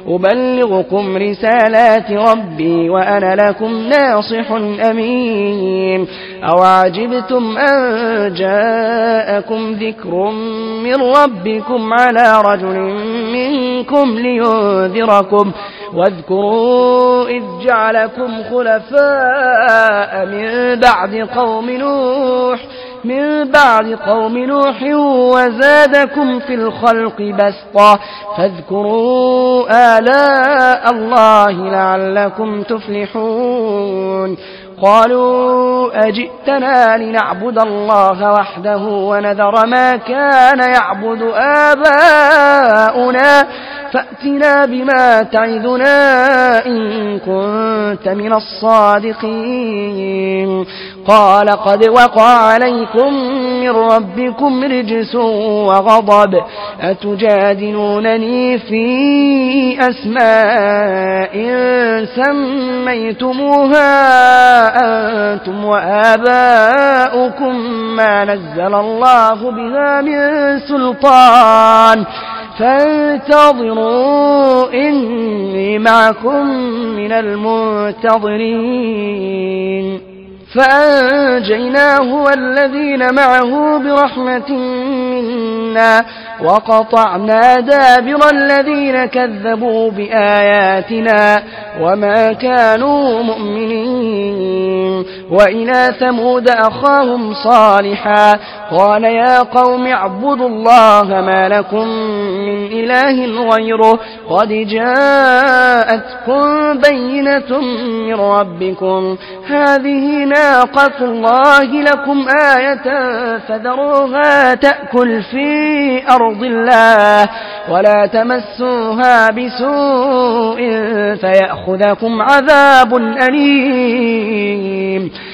أبلغكم رسالات ربي وأنا لكم ناصح أمين. أوعجبتم أن جاءكم ذكر من ربكم على رجل منكم لينذركم واذكروا إذ جعلكم خلفاء من بعد قوم نوح وزادكم في الخلق بسطا فاذكروا آلاء الله لعلكم تفلحون. قالوا أجئتنا لنعبد الله وحده ونذر ما كان يعبد آباؤنا فأتنا بما تعدنا إن كنت من الصادقين. قال قد وقع عليكم من ربكم رجس وغضب أتجادلونني في أسماء سميتموها أنتم وآباؤكم ما نزل الله بها من سلطان فانتظروا إني معكم من المنتظرين. فأنجيناه والذين معه برحمة منا وقطعنا دابر الذين كذبوا بآياتنا وما كانوا مؤمنين. وإلى ثمود أخاهم صالحا قال يا قوم اعبدوا الله ما لكم من إله غيره قد جاءتكم بينة من ربكم هذه ناقة الله لكم آية فذروها تأكل في أرض الله ولا تمسوها بسوء فيأخذكم عذاب أليم.